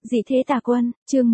Dị thế tà quân, chương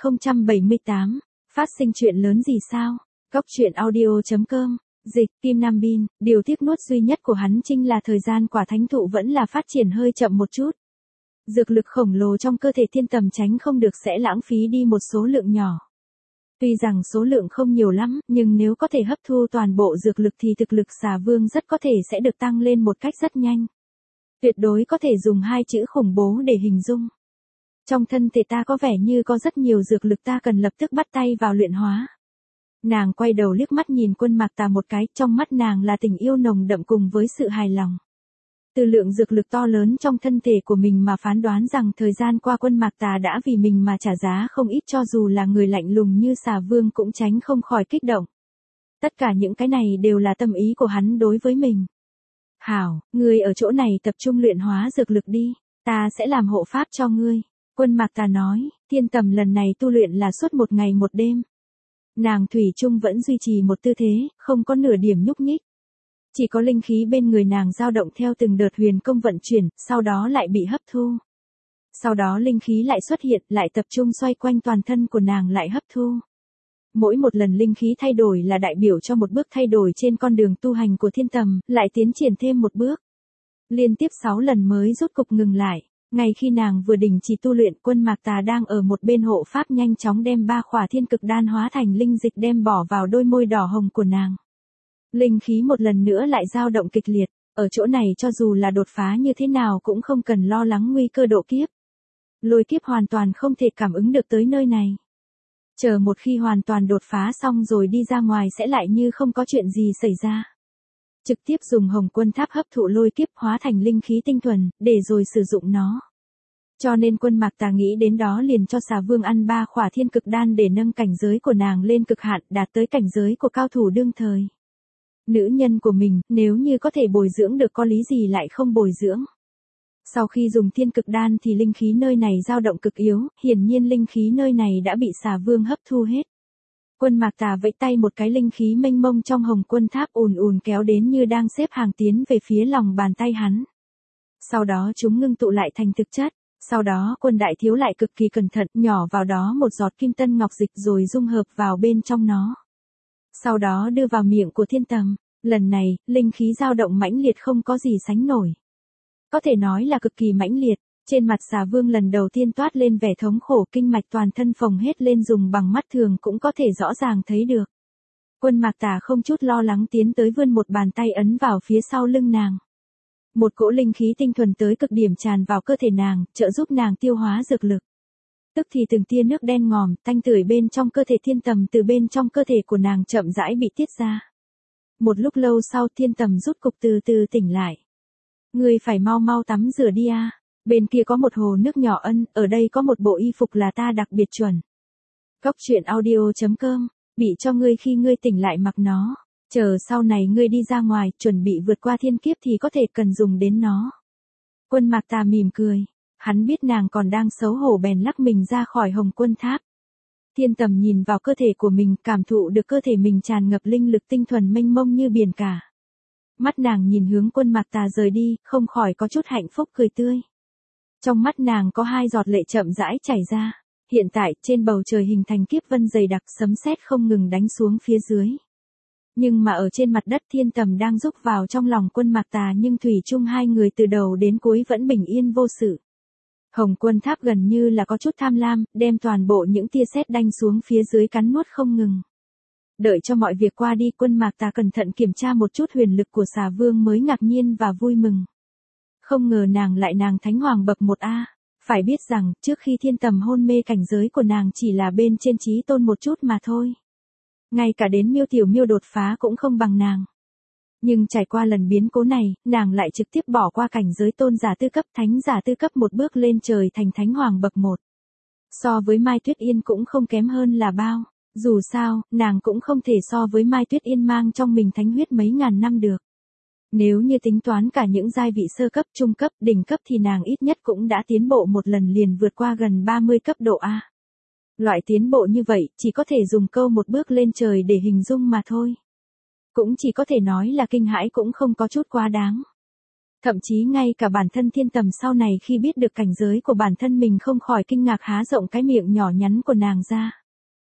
1078, phát sinh chuyện lớn gì sao? Góc truyện audio.com, dịch, Kim Nam Bin, điều tiếc nuốt duy nhất của hắn chính là thời gian quả thánh thụ vẫn là phát triển hơi chậm một chút. Dược lực khổng lồ trong cơ thể thiên tầm tránh không được sẽ lãng phí đi một số lượng nhỏ. Tuy rằng số lượng không nhiều lắm, nhưng nếu có thể hấp thu toàn bộ dược lực thì thực lực xà vương rất có thể sẽ được tăng lên một cách rất nhanh. Tuyệt đối có thể dùng hai chữ khủng bố để hình dung. Trong thân thể ta có vẻ như có rất nhiều dược lực ta cần lập tức bắt tay vào luyện hóa. Nàng quay đầu liếc mắt nhìn Quân Mạc Tà một cái, trong mắt nàng là tình yêu nồng đậm cùng với sự hài lòng. Từ lượng dược lực to lớn trong thân thể của mình mà phán đoán rằng thời gian qua Quân Mạc Tà đã vì mình mà trả giá không ít, cho dù là người lạnh lùng như xà vương cũng tránh không khỏi kích động. Tất cả những cái này đều là tâm ý của hắn đối với mình. Hảo, ngươi ở chỗ này tập trung luyện hóa dược lực đi, ta sẽ làm hộ pháp cho ngươi. Quân Mạc Tà nói, thiên tầm lần này tu luyện là suốt một ngày một đêm. Nàng thủy chung vẫn duy trì một tư thế, không có nửa điểm nhúc nhích. Chỉ có linh khí bên người nàng dao động theo từng đợt huyền công vận chuyển, sau đó lại bị hấp thu. Sau đó linh khí lại xuất hiện, lại tập trung xoay quanh toàn thân của nàng lại hấp thu. Mỗi một lần linh khí thay đổi là đại biểu cho một bước thay đổi trên con đường tu hành của thiên tầm, lại tiến triển thêm một bước. Liên tiếp 6 lần mới rốt cục ngừng lại. Ngay khi nàng vừa đình chỉ tu luyện, Quân Mạc Tà đang ở một bên hộ pháp nhanh chóng đem 3 khỏa thiên cực đan hóa thành linh dịch đem bỏ vào đôi môi đỏ hồng của nàng. Linh khí một lần nữa lại dao động kịch liệt, ở chỗ này cho dù là đột phá như thế nào cũng không cần lo lắng nguy cơ độ kiếp. Lôi kiếp hoàn toàn không thể cảm ứng được tới nơi này. Chờ một khi hoàn toàn đột phá xong rồi đi ra ngoài sẽ lại như không có chuyện gì xảy ra. Trực tiếp dùng Hồng Quân Tháp hấp thụ lôi kiếp hóa thành linh khí tinh thuần, để rồi sử dụng nó. Cho nên Quân Mạc Tà nghĩ đến đó liền cho xà vương ăn 3 khỏa thiên cực đan để nâng cảnh giới của nàng lên cực hạn, đạt tới cảnh giới của cao thủ đương thời. Nữ nhân của mình, nếu như có thể bồi dưỡng được có lý gì lại không bồi dưỡng. Sau khi dùng thiên cực đan thì linh khí nơi này dao động cực yếu, hiển nhiên linh khí nơi này đã bị xà vương hấp thu hết. Quân Mạc Tà vẫy tay một cái, linh khí mênh mông trong Hồng Quân Tháp ùn ùn kéo đến như đang xếp hàng tiến về phía lòng bàn tay hắn. Sau đó chúng ngưng tụ lại thành thực chất, sau đó Quân Đại Thiếu lại cực kỳ cẩn thận nhỏ vào đó một giọt kim tân ngọc dịch rồi dung hợp vào bên trong nó. Sau đó đưa vào miệng của thiên tầm, lần này, linh khí dao động mãnh liệt không có gì sánh nổi. Có thể nói là cực kỳ mãnh liệt. Trên mặt xà vương lần đầu tiên toát lên vẻ thống khổ, kinh mạch toàn thân phồng hết lên, dùng bằng mắt thường cũng có thể rõ ràng thấy được. Quân Mạc Tà không chút lo lắng tiến tới vươn một bàn tay ấn vào phía sau lưng nàng. Một cỗ linh khí tinh thuần tới cực điểm tràn vào cơ thể nàng, trợ giúp nàng tiêu hóa dược lực. Tức thì từng tia nước đen ngòm, tanh tưởi bên trong cơ thể thiên tầm từ bên trong cơ thể của nàng chậm rãi bị tiết ra. Một lúc lâu sau thiên tầm rút cục từ từ tỉnh lại. Ngươi phải mau mau tắm rửa đi a. Bên kia có một hồ nước nhỏ ân, ở đây có một bộ y phục là ta đặc biệt chuẩn. Góc truyện audio.com, bị cho ngươi khi ngươi tỉnh lại mặc nó. Chờ sau này ngươi đi ra ngoài, chuẩn bị vượt qua thiên kiếp thì có thể cần dùng đến nó. Quân Mạc Tà mỉm cười. Hắn biết nàng còn đang xấu hổ bèn lắc mình ra khỏi Hồng Quân Tháp. Thiên tầm nhìn vào cơ thể của mình, cảm thụ được cơ thể mình tràn ngập linh lực tinh thuần mênh mông như biển cả. Mắt nàng nhìn hướng Quân Mạc Tà rời đi, không khỏi có chút hạnh phúc cười tươi. Trong mắt nàng có 2 giọt lệ chậm rãi chảy ra. Hiện tại, trên bầu trời hình thành kiếp vân dày đặc, sấm sét không ngừng đánh xuống phía dưới. Nhưng mà ở trên mặt đất thiên tầm đang rúc vào trong lòng Quân Mạc Tà, nhưng thủy chung hai người từ đầu đến cuối vẫn bình yên vô sự. Hồng Quân Tháp gần như là có chút tham lam, đem toàn bộ những tia sét đánh xuống phía dưới cắn nuốt không ngừng. Đợi cho mọi việc qua đi, Quân Mạc Tà cẩn thận kiểm tra một chút huyền lực của xà vương mới ngạc nhiên và vui mừng. Không ngờ nàng lại nàng thánh hoàng bậc 1A, phải biết rằng, trước khi thiên tầm hôn mê cảnh giới của nàng chỉ là bên trên chí tôn một chút mà thôi. Ngay cả đến Miêu Tiểu Miêu đột phá cũng không bằng nàng. Nhưng trải qua lần biến cố này, nàng lại trực tiếp bỏ qua cảnh giới tôn giả tư cấp, thánh giả tư cấp, một bước lên trời thành thánh hoàng bậc 1. So với Mai Tuyết Yên cũng không kém hơn là bao, dù sao, nàng cũng không thể so với Mai Tuyết Yên mang trong mình thánh huyết mấy ngàn năm được. Nếu như tính toán cả những giai vị sơ cấp, trung cấp, đỉnh cấp thì nàng ít nhất cũng đã tiến bộ một lần liền vượt qua gần 30 cấp độ A. Loại tiến bộ như vậy, chỉ có thể dùng câu một bước lên trời để hình dung mà thôi. Cũng chỉ có thể nói là kinh hãi cũng không có chút quá đáng. Thậm chí ngay cả bản thân Thiên Tầm sau này khi biết được cảnh giới của bản thân mình không khỏi kinh ngạc há rộng cái miệng nhỏ nhắn của nàng ra.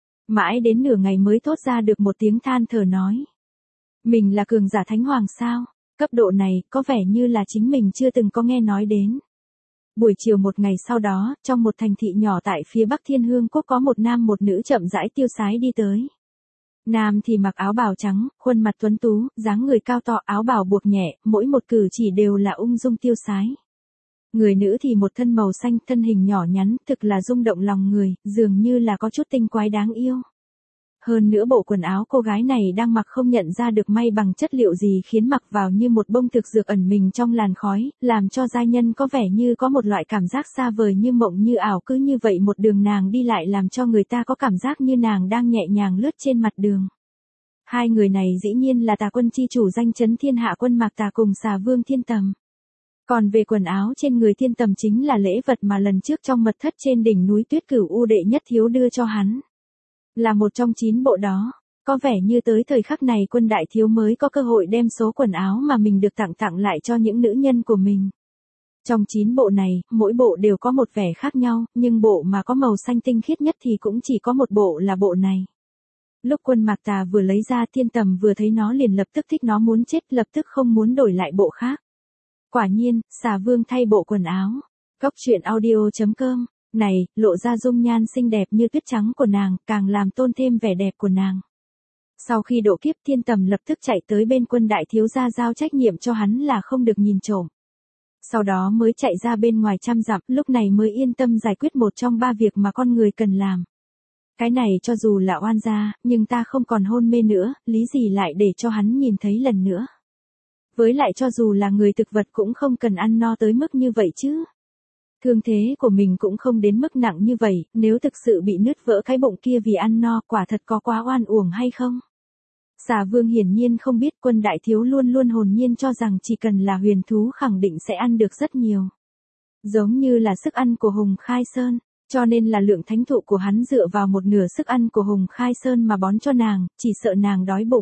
Mãi đến nửa ngày mới thốt ra được một tiếng than thở nói. Mình là cường giả thánh hoàng sao? Cấp độ này có vẻ như là chính mình chưa từng có nghe nói đến. Buổi chiều một ngày sau đó, trong một thành thị nhỏ tại phía bắc Thiên Hương Quốc có một nam một nữ chậm rãi tiêu sái đi tới. Nam thì mặc áo bào trắng, khuôn mặt tuấn tú, dáng người cao to, áo bào buộc nhẹ, mỗi một cử chỉ đều là ung dung tiêu sái. Người nữ thì một thân màu xanh, thân hình nhỏ nhắn, thực là rung động lòng người, dường như là có chút tinh quái đáng yêu. Hơn nữa bộ quần áo cô gái này đang mặc không nhận ra được may bằng chất liệu gì khiến mặc vào như một bông thực dược ẩn mình trong làn khói, làm cho giai nhân có vẻ như có một loại cảm giác xa vời như mộng như ảo, cứ như vậy một đường nàng đi lại làm cho người ta có cảm giác như nàng đang nhẹ nhàng lướt trên mặt đường. Hai người này dĩ nhiên là Tà Quân chi chủ danh chấn thiên hạ Quân Mạc Tà cùng Xà Vương Thiên Tầm. Còn về quần áo trên người Thiên Tầm chính là lễ vật mà lần trước trong mật thất trên đỉnh núi Tuyết Cửu U đệ nhất thiếu đưa cho hắn. Là một trong 9 bộ đó, có vẻ như tới thời khắc này Quân đại thiếu mới có cơ hội đem số quần áo mà mình được tặng lại cho những nữ nhân của mình. Trong 9 bộ này, mỗi bộ đều có một vẻ khác nhau, nhưng bộ mà có màu xanh tinh khiết nhất thì cũng chỉ có một bộ là bộ này. Lúc Quân Mạc Tà vừa lấy ra, Thiên Tầm vừa thấy nó liền lập tức thích nó muốn chết, lập tức không muốn đổi lại bộ khác. Quả nhiên, Xà Vương thay bộ quần áo. Góc truyện audio.com này, lộ ra dung nhan xinh đẹp như tuyết trắng của nàng, càng làm tôn thêm vẻ đẹp của nàng. Sau khi độ kiếp, Thiên Tầm lập tức chạy tới bên Quân đại thiếu gia giao trách nhiệm cho hắn là không được nhìn trộm. Sau đó mới chạy ra bên ngoài 100 dặm, lúc này mới yên tâm giải quyết một trong 3 việc mà con người cần làm. Cái này cho dù là oan gia, nhưng ta không còn hôn mê nữa, lý gì lại để cho hắn nhìn thấy lần nữa. Với lại cho dù là người thực vật cũng không cần ăn no tới mức như vậy chứ. Thương thế của mình cũng không đến mức nặng như vậy, nếu thực sự bị nứt vỡ cái bụng kia vì ăn no, quả thật có quá oan uổng hay không? Xà Vương hiển nhiên không biết, Quân đại thiếu luôn luôn hồn nhiên cho rằng chỉ cần là huyền thú khẳng định sẽ ăn được rất nhiều. Giống như là sức ăn của Hùng Khai Sơn, cho nên là lượng thánh thụ của hắn dựa vào một nửa sức ăn của Hùng Khai Sơn mà bón cho nàng, chỉ sợ nàng đói bụng.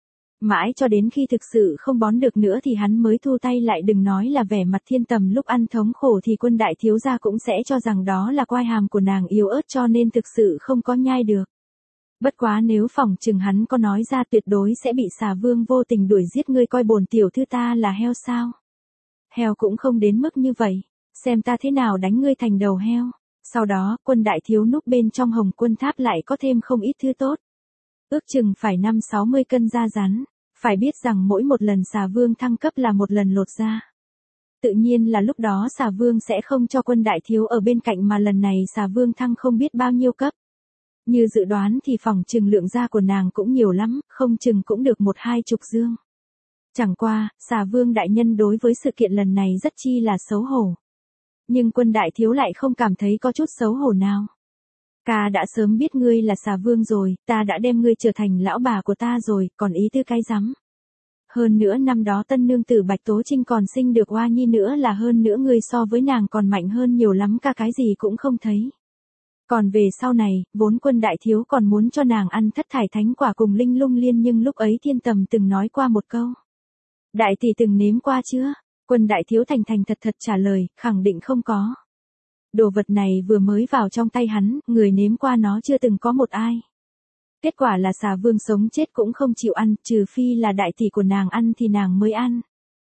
Mãi cho đến khi thực sự không bón được nữa thì hắn mới thu tay lại, đừng nói là vẻ mặt Thiên Tầm lúc ăn thống khổ thì Quân đại thiếu gia cũng sẽ cho rằng đó là quai hàm của nàng yếu ớt cho nên thực sự không có nhai được. Bất quá nếu phỏng chừng hắn có nói ra tuyệt đối sẽ bị Xà Vương vô tình đuổi giết, ngươi coi bổn tiểu thư ta là heo sao? Heo cũng không đến mức như vậy, xem ta thế nào đánh ngươi thành đầu heo. Sau đó, Quân đại thiếu núp bên trong Hồng Quân Tháp lại có thêm không ít thứ tốt. Ước chừng phải 50-60 cân da rắn, phải biết rằng mỗi một lần Xà Vương thăng cấp là một lần lột da. Tự nhiên là lúc đó Xà Vương sẽ không cho Quân đại thiếu ở bên cạnh mà lần này Xà Vương thăng không biết bao nhiêu cấp. Như dự đoán thì phỏng chừng lượng da của nàng cũng nhiều lắm, không chừng cũng được 1-2 chục dương. Chẳng qua, Xà Vương đại nhân đối với sự kiện lần này rất chi là xấu hổ. Nhưng Quân đại thiếu lại không cảm thấy có chút xấu hổ nào. Ta đã sớm biết ngươi là Xà Vương rồi, ta đã đem ngươi trở thành lão bà của ta rồi, còn ý tư cái rắm. Hơn nữa năm đó tân nương tử Bạch Tố Trinh còn sinh được oa nhi nữa, là hơn nữa ngươi so với nàng còn mạnh hơn nhiều lắm, cả cái gì cũng không thấy. Còn về sau này, vốn Quân đại thiếu còn muốn cho nàng ăn thất thải thánh quả cùng linh lung liên, nhưng lúc ấy Thiên Tầm từng nói qua một câu. Đại tỷ từng nếm qua chưa? Quân đại thiếu thành thành thật thật trả lời, khẳng định không có. Đồ vật này vừa mới vào trong tay hắn, người nếm qua nó chưa từng có một ai. Kết quả là Xà Vương sống chết cũng không chịu ăn, trừ phi là đại tỷ của nàng ăn thì nàng mới ăn.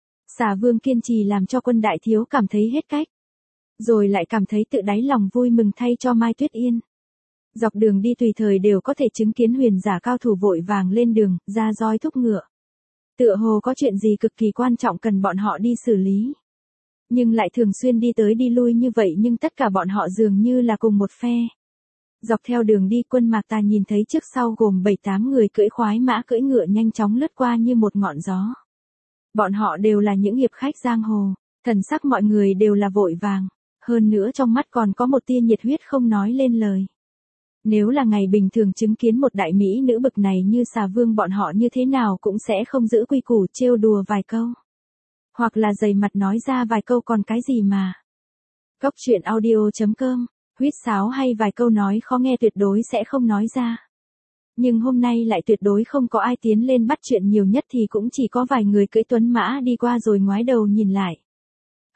Xà Vương kiên trì làm cho Quân đại thiếu cảm thấy hết cách. Rồi lại cảm thấy tự đáy lòng vui mừng thay cho Mai Tuyết Yên. Dọc đường đi tùy thời đều có thể chứng kiến huyền giả cao thủ vội vàng lên đường, ra roi thúc ngựa. Tựa hồ có chuyện gì cực kỳ quan trọng cần bọn họ đi xử lý. Nhưng lại thường xuyên đi tới đi lui như vậy, nhưng tất cả bọn họ dường như là cùng một phe. Dọc theo đường đi, Quân Mạc Tà nhìn thấy trước sau gồm 7-8 người cưỡi khoái mã cưỡi ngựa nhanh chóng lướt qua như một ngọn gió. Bọn họ đều là những hiệp khách giang hồ, thần sắc mọi người đều là vội vàng, hơn nữa trong mắt còn có một tia nhiệt huyết không nói lên lời. Nếu là ngày bình thường chứng kiến một đại mỹ nữ bực này như Xà Vương, bọn họ như thế nào cũng sẽ không giữ quy củ, trêu đùa vài câu. Hoặc là dày mặt nói ra vài câu còn cái gì mà. Góc truyện audio.com, huýt sáo hay vài câu nói khó nghe tuyệt đối sẽ không nói ra. Nhưng hôm nay lại tuyệt đối không có ai tiến lên bắt chuyện, nhiều nhất thì cũng chỉ có vài người cưỡi tuấn mã đi qua rồi ngoái đầu nhìn lại.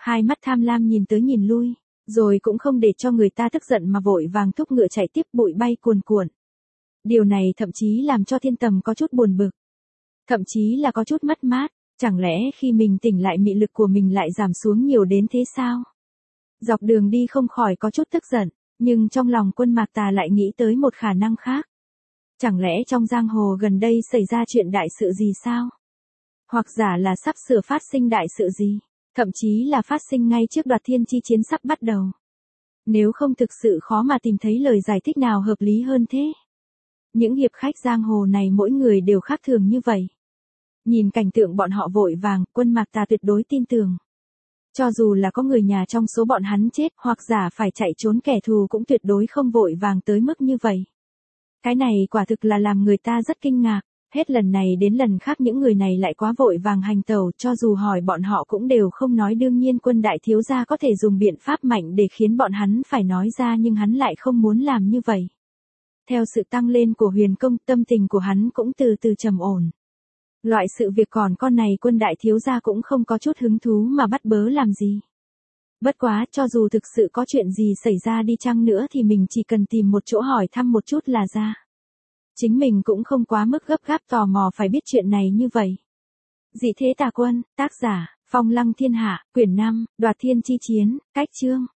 Hai mắt tham lam nhìn tới nhìn lui, rồi cũng không để cho người ta tức giận mà vội vàng thúc ngựa chạy tiếp, bụi bay cuồn cuộn. Điều này thậm chí làm cho Thiên Tầm có chút buồn bực. Thậm chí là có chút mất mát, chẳng lẽ khi mình tỉnh lại mị lực của mình lại giảm xuống nhiều đến thế sao? Dọc đường đi không khỏi có chút tức giận, nhưng trong lòng Quân Mạc Tà lại nghĩ tới một khả năng khác. Chẳng lẽ trong giang hồ gần đây xảy ra chuyện đại sự gì sao? Hoặc giả là sắp sửa phát sinh đại sự gì, thậm chí là phát sinh ngay trước Đoạt Thiên chi chiến sắp bắt đầu. Nếu không thực sự khó mà tìm thấy lời giải thích nào hợp lý hơn thế. Những hiệp khách giang hồ này mỗi người đều khác thường như vậy. Nhìn cảnh tượng bọn họ vội vàng, Quân Mạc Tà tuyệt đối tin tưởng. Cho dù là có người nhà trong số bọn hắn chết hoặc giả phải chạy trốn kẻ thù cũng tuyệt đối không vội vàng tới mức như vậy. Cái này quả thực là làm người ta rất kinh ngạc. Hết lần này đến lần khác những người này lại quá vội vàng hành tẩu, cho dù hỏi bọn họ cũng đều không nói. Đương nhiên Quân đại thiếu gia có thể dùng biện pháp mạnh để khiến bọn hắn phải nói ra, nhưng hắn lại không muốn làm như vậy. Theo sự tăng lên của Huyền Công, tâm tình của hắn cũng từ từ trầm ổn. Loại sự việc còn con này Quân đại thiếu gia cũng không có chút hứng thú mà bắt bớ làm gì. Bất quá, cho dù thực sự có chuyện gì xảy ra đi chăng nữa thì mình chỉ cần tìm một chỗ hỏi thăm một chút là ra. Chính mình cũng không quá mức gấp gáp tò mò phải biết chuyện này như vậy. Dị Thế Tà Quân, tác giả, Phong Lăng Thiên Hạ, quyển 5, Đoạt Thiên chi chiến, cách chương.